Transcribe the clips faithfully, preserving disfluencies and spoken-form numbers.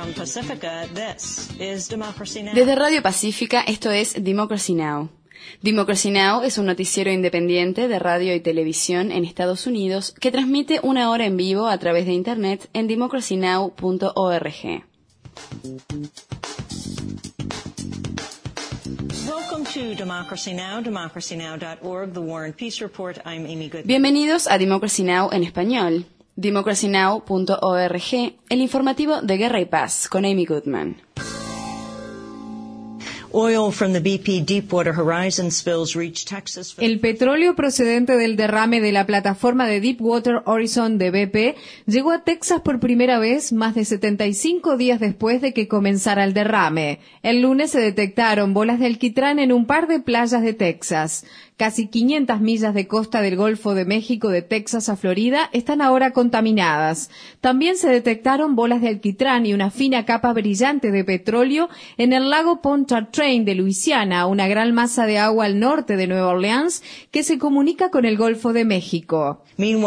Desde Radio Pacífica, esto es Democracy Now! Democracy Now! Es un noticiero independiente de radio y televisión en Estados Unidos que transmite una hora en vivo a través de Internet en democracy now punto org. Bienvenidos a Democracy Now! En español. democracy now punto org, el informativo de Guerra y Paz, con Amy Goodman. El petróleo procedente del derrame de la plataforma de Deepwater Horizon de B P llegó a Texas por primera vez más de setenta y cinco días después de que comenzara el derrame. El lunes se detectaron bolas de alquitrán en un par de playas de Texas. Casi quinientas millas de costa del Golfo de México de Texas a Florida están ahora contaminadas. También se detectaron bolas de alquitrán y una fina capa brillante de petróleo en el lago Pontchartrain de Luisiana, una gran masa de agua al norte de Nueva Orleans que se comunica con el Golfo de México.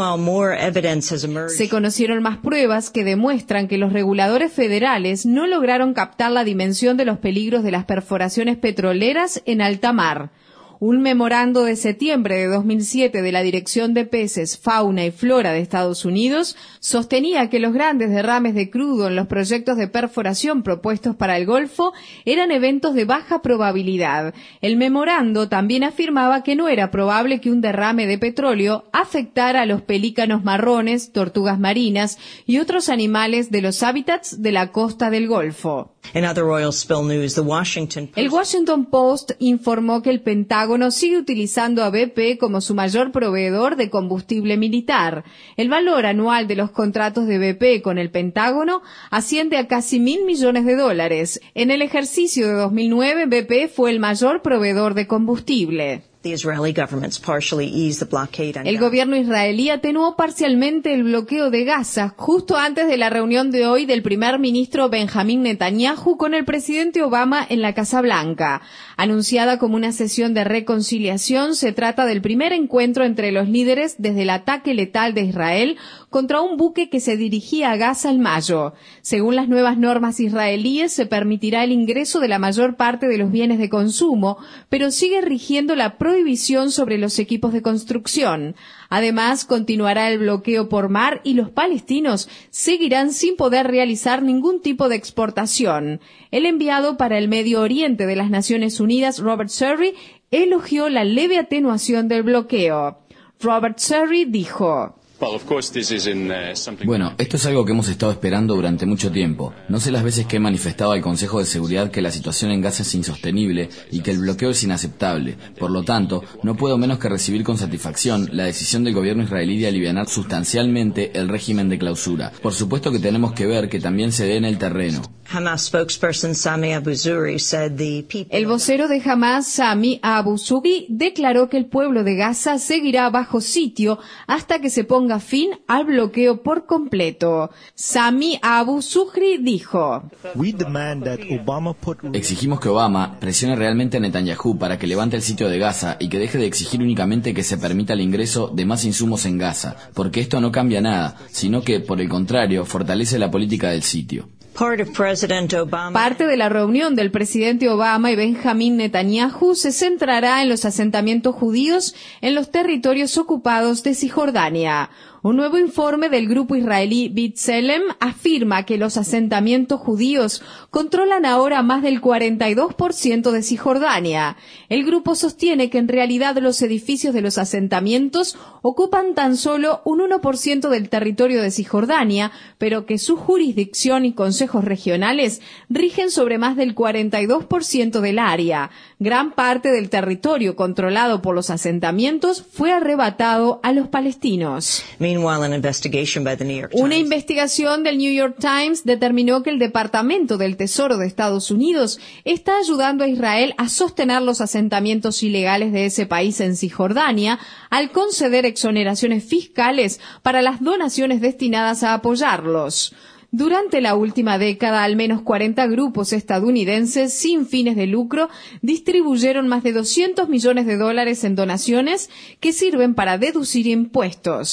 Se conocieron más pruebas que demuestran que los reguladores federales no lograron captar la dimensión de los peligros de las perforaciones petroleras en alta mar. Un memorando de septiembre de dos mil siete de la Dirección de Peces, Fauna y Flora de Estados Unidos sostenía que los grandes derrames de crudo en los proyectos de perforación propuestos para el Golfo eran eventos de baja probabilidad. El memorando también afirmaba que no era probable que un derrame de petróleo afectara a los pelícanos marrones, tortugas marinas y otros animales de los hábitats de la costa del Golfo. In other oil spill news, the Washington Post... El Washington Post informó que el Pentágono sigue utilizando a B P como su mayor proveedor de combustible militar. El valor anual de los contratos de B P con el Pentágono asciende a casi mil millones de dólares. En el ejercicio de dos mil nueve, B P fue el mayor proveedor de combustible. The Israeli government's partially eased the blockade on El gobierno israelí atenuó parcialmente el bloqueo de Gaza justo antes de la reunión de hoy del primer ministro Benjamín Netanyahu con el presidente Obama en la Casa Blanca. Anunciada como una sesión de reconciliación, se trata del primer encuentro entre los líderes desde el ataque letal de Israel contra un buque que se dirigía a Gaza en mayo. Según las nuevas normas israelíes, se permitirá el ingreso de la mayor parte de los bienes de consumo, pero sigue rigiendo la prohibición sobre los equipos de construcción. Además, continuará el bloqueo por mar y los palestinos seguirán sin poder realizar ningún tipo de exportación. El enviado para el Medio Oriente de las Naciones Unidas, Robert Surrey, elogió la leve atenuación del bloqueo. Robert Surrey dijo: Bueno, esto es algo que hemos estado esperando durante mucho tiempo. No sé las veces que he manifestado al Consejo de Seguridad que la situación en Gaza es insostenible y que el bloqueo es inaceptable. Por lo tanto, no puedo menos que recibir con satisfacción la decisión del gobierno israelí de alivianar sustancialmente el régimen de clausura. Por supuesto que tenemos que ver que también se dé en el terreno. Hamas spokesperson Sami Abu Zuhri said the people... El vocero de Hamas, Sami Abu Zuhri, declaró que el pueblo de Gaza seguirá bajo sitio hasta que se ponga fin al bloqueo por completo. Sami Abu Zuhri dijo: Exigimos que Obama presione realmente a Netanyahu para que levante el sitio de Gaza y que deje de exigir únicamente que se permita el ingreso de más insumos en Gaza, porque esto no cambia nada, sino que, por el contrario, fortalece la política del sitio. Parte de la reunión del presidente Obama y Benjamín Netanyahu se centrará en los asentamientos judíos en los territorios ocupados de Cisjordania. Un nuevo informe del grupo israelí B'Tselem afirma que los asentamientos judíos controlan ahora más del cuarenta y dos por ciento de Cisjordania. El grupo sostiene que en realidad los edificios de los asentamientos ocupan tan solo un uno por ciento del territorio de Cisjordania, pero que su jurisdicción y consejos regionales rigen sobre más del cuarenta y dos por ciento del área. Gran parte del territorio controlado por los asentamientos fue arrebatado a los palestinos. Una investigación del New York Times determinó que el Departamento del Tesoro de Estados Unidos está ayudando a Israel a sostener los asentamientos ilegales de ese país en Cisjordania al conceder exoneraciones fiscales para las donaciones destinadas a apoyarlos. Durante la última década, al menos cuarenta grupos estadounidenses sin fines de lucro distribuyeron más de doscientos millones de dólares en donaciones que sirven para deducir impuestos.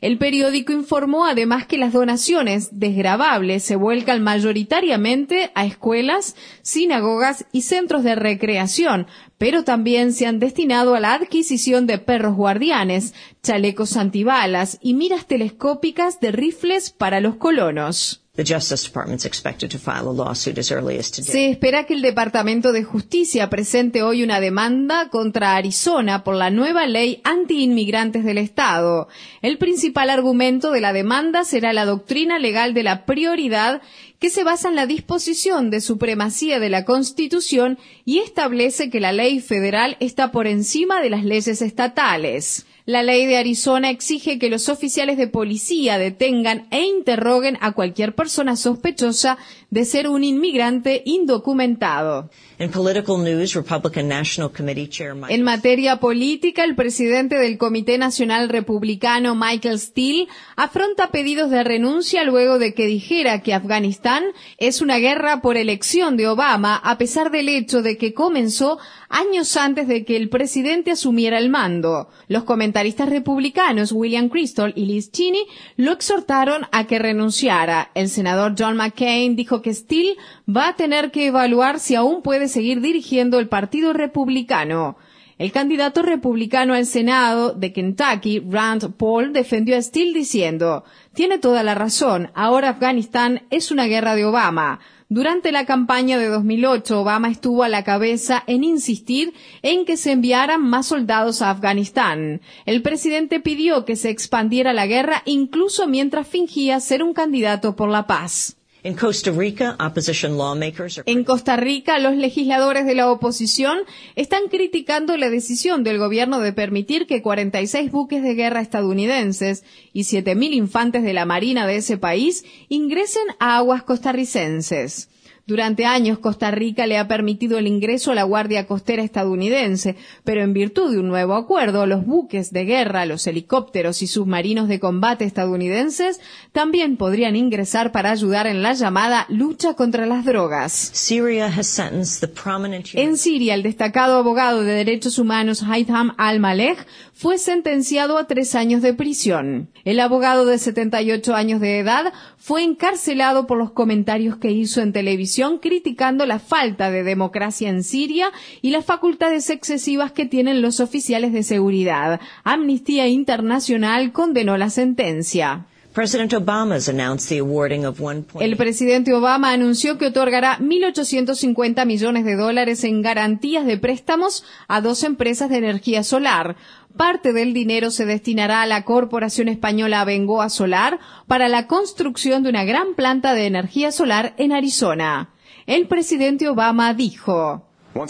El periódico informó además que las donaciones desgravables se vuelcan mayoritariamente a escuelas, sinagogas y centros de recreación, pero también se han destinado a la adquisición de perros guardianes, chalecos antibalas y miras telescópicas de rifles para los colonos. The Justice Department's expected to file a lawsuit as early as today. Se espera que el Departamento de Justicia presente hoy una demanda contra Arizona por la nueva ley anti-inmigrantes del estado. El principal argumento de la demanda será la doctrina legal de la prioridad, que se basa en la disposición de supremacía de la Constitución y establece que la ley federal está por encima de las leyes estatales. La ley de Arizona exige que los oficiales de policía detengan e interroguen a cualquier persona sospechosa de ser un inmigrante indocumentado. In political news, Republican National Committee Chair Michael En materia política, el presidente del Comité Nacional Republicano, Michael Steele, afronta pedidos de renuncia luego de que dijera que Afganistán es una guerra por elección de Obama, a pesar del hecho de que comenzó años antes de que el presidente asumiera el mando. Los comentaristas republicanos William Kristol y Liz Cheney lo exhortaron a que renunciara. El senador John McCain dijo que Steele va a tener que evaluar si aún puede seguir dirigiendo el Partido Republicano. El candidato republicano al Senado de Kentucky, Rand Paul, defendió a Steele diciendo: «Tiene toda la razón, ahora Afganistán es una guerra de Obama». Durante la campaña de dos mil ocho, Obama estuvo a la cabeza en insistir en que se enviaran más soldados a Afganistán. El presidente pidió que se expandiera la guerra incluso mientras fingía ser un candidato por la paz. In Costa Rica, opposition lawmakers are... En Costa Rica, los legisladores de la oposición están criticando la decisión del gobierno de permitir que cuarenta y seis buques de guerra estadounidenses y siete mil infantes de la Marina de ese país ingresen a aguas costarricenses. Durante años, Costa Rica le ha permitido el ingreso a la Guardia Costera estadounidense, pero en virtud de un nuevo acuerdo, los buques de guerra, los helicópteros y submarinos de combate estadounidenses también podrían ingresar para ayudar en la llamada lucha contra las drogas. Syria has sentenced the prominent... En Siria, el destacado abogado de derechos humanos Haitham al-Maleh fue sentenciado a tres años de prisión. El abogado de setenta y ocho años de edad fue encarcelado por los comentarios que hizo en televisión criticando la falta de democracia en Siria y las facultades excesivas que tienen los oficiales de seguridad. Amnistía Internacional condenó la sentencia. President Obama has announced the awarding of one point... El presidente Obama anunció que otorgará mil ochocientos cincuenta millones de dólares en garantías de préstamos a dos empresas de energía solar. Parte del dinero se destinará a la corporación española Abengoa Solar para la construcción de una gran planta de energía solar en Arizona. El presidente Obama dijo: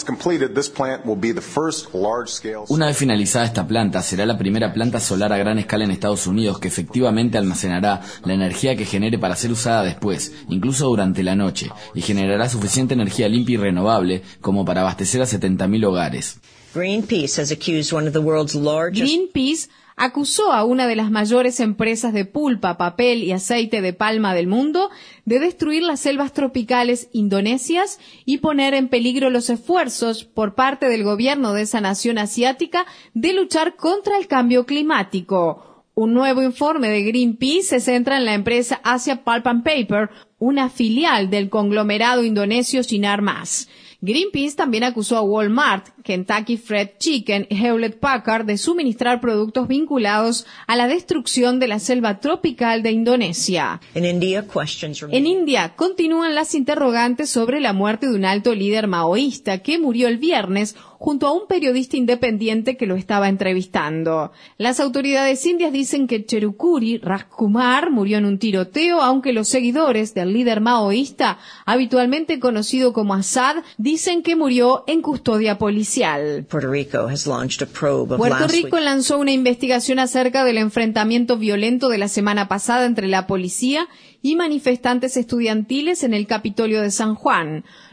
Una vez finalizada esta planta, será la primera planta solar a gran escala en Estados Unidos que efectivamente almacenará la energía que genere para ser usada después, incluso durante la noche, y generará suficiente energía limpia y renovable como para abastecer a setenta mil hogares. Greenpeace has accused one of the world's largest... Greenpeace acusó a una de las mayores empresas de pulpa, papel y aceite de palma del mundo de destruir las selvas tropicales indonesias y poner en peligro los esfuerzos por parte del gobierno de esa nación asiática de luchar contra el cambio climático. Un nuevo informe de Greenpeace se centra en la empresa Asia Pulp and Paper, una filial del conglomerado indonesio Sinar Mas. Greenpeace también acusó a Walmart, Kentucky Fried Chicken y Hewlett Packard de suministrar productos vinculados a la destrucción de la selva tropical de Indonesia. In India, questions remain... En India continúan las interrogantes sobre la muerte de un alto líder maoísta que murió el viernes junto a un periodista independiente que lo estaba entrevistando. Las autoridades indias dicen que Cherukuri Rajkumar murió en un tiroteo, aunque los seguidores del líder maoísta, habitualmente conocido como Assad, dicen que murió en custodia policial. Puerto Rico has launched a probe of Puerto last Rico week. lanzó una investigación acerca del enfrentamiento violento de la semana pasada entre la policía y manifestantes estudiantiles en el Capitolio de San Juan.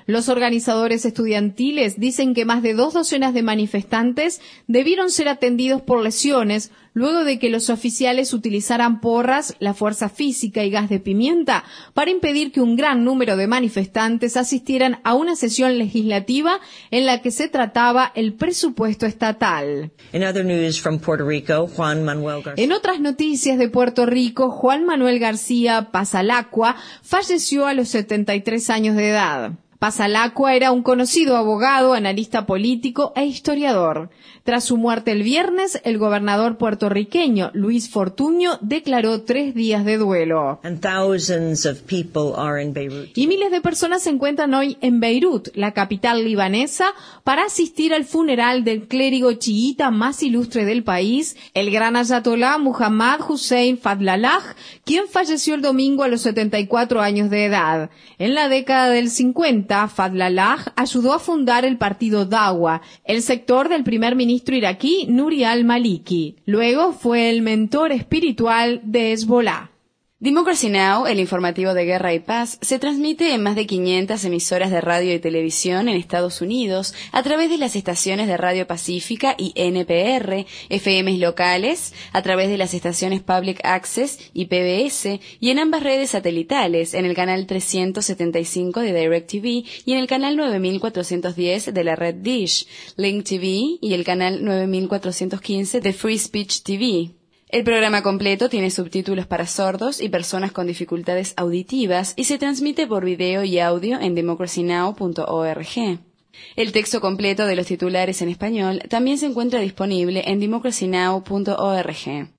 Los organizadores estudiantiles dicen que más de dos docenas de manifestantes debieron ser atendidos por lesiones luego de que los oficiales utilizaran porras, la fuerza física y gas de pimienta para impedir que un gran número de manifestantes asistieran a una sesión legislativa en la que se trataba el presupuesto estatal. In other news from Puerto Rico, Juan Manuel García. En otras noticias de Puerto Rico, Juan Manuel García Pasalacqua falleció a los setenta y tres años de edad. Pasalacqua era un conocido abogado, analista político e historiador. Tras su muerte el viernes, el gobernador puertorriqueño Luis Fortuño declaró tres días de duelo. And thousands of people are in Beirut. Y miles de personas se encuentran hoy en Beirut, la capital libanesa, para asistir al funeral del clérigo chiita más ilustre del país, el gran ayatolá Muhammad Hussein Fadlallah, quien falleció el domingo a los setenta y cuatro años de edad. En la década del cincuenta, Fadlallah ayudó a fundar el partido Dawa, el sector del primer ministro iraquí Nuri al-Maliki. Luego fue el mentor espiritual de Hezbollah. Democracy Now!, el informativo de guerra y paz, se transmite en más de quinientas emisoras de radio y televisión en Estados Unidos a través de las estaciones de Radio Pacífica y N P R, F Ms locales, a través de las estaciones Public Access y P B S, y en ambas redes satelitales, en el canal trescientos setenta y cinco de DirecTV y en el canal nueve mil cuatrocientos diez de la red Dish, Link T V y el canal nueve mil cuatrocientos quince de Free Speech T V. El programa completo tiene subtítulos para sordos y personas con dificultades auditivas y se transmite por video y audio en democracy now punto org. El texto completo de los titulares en español también se encuentra disponible en democracy now punto org.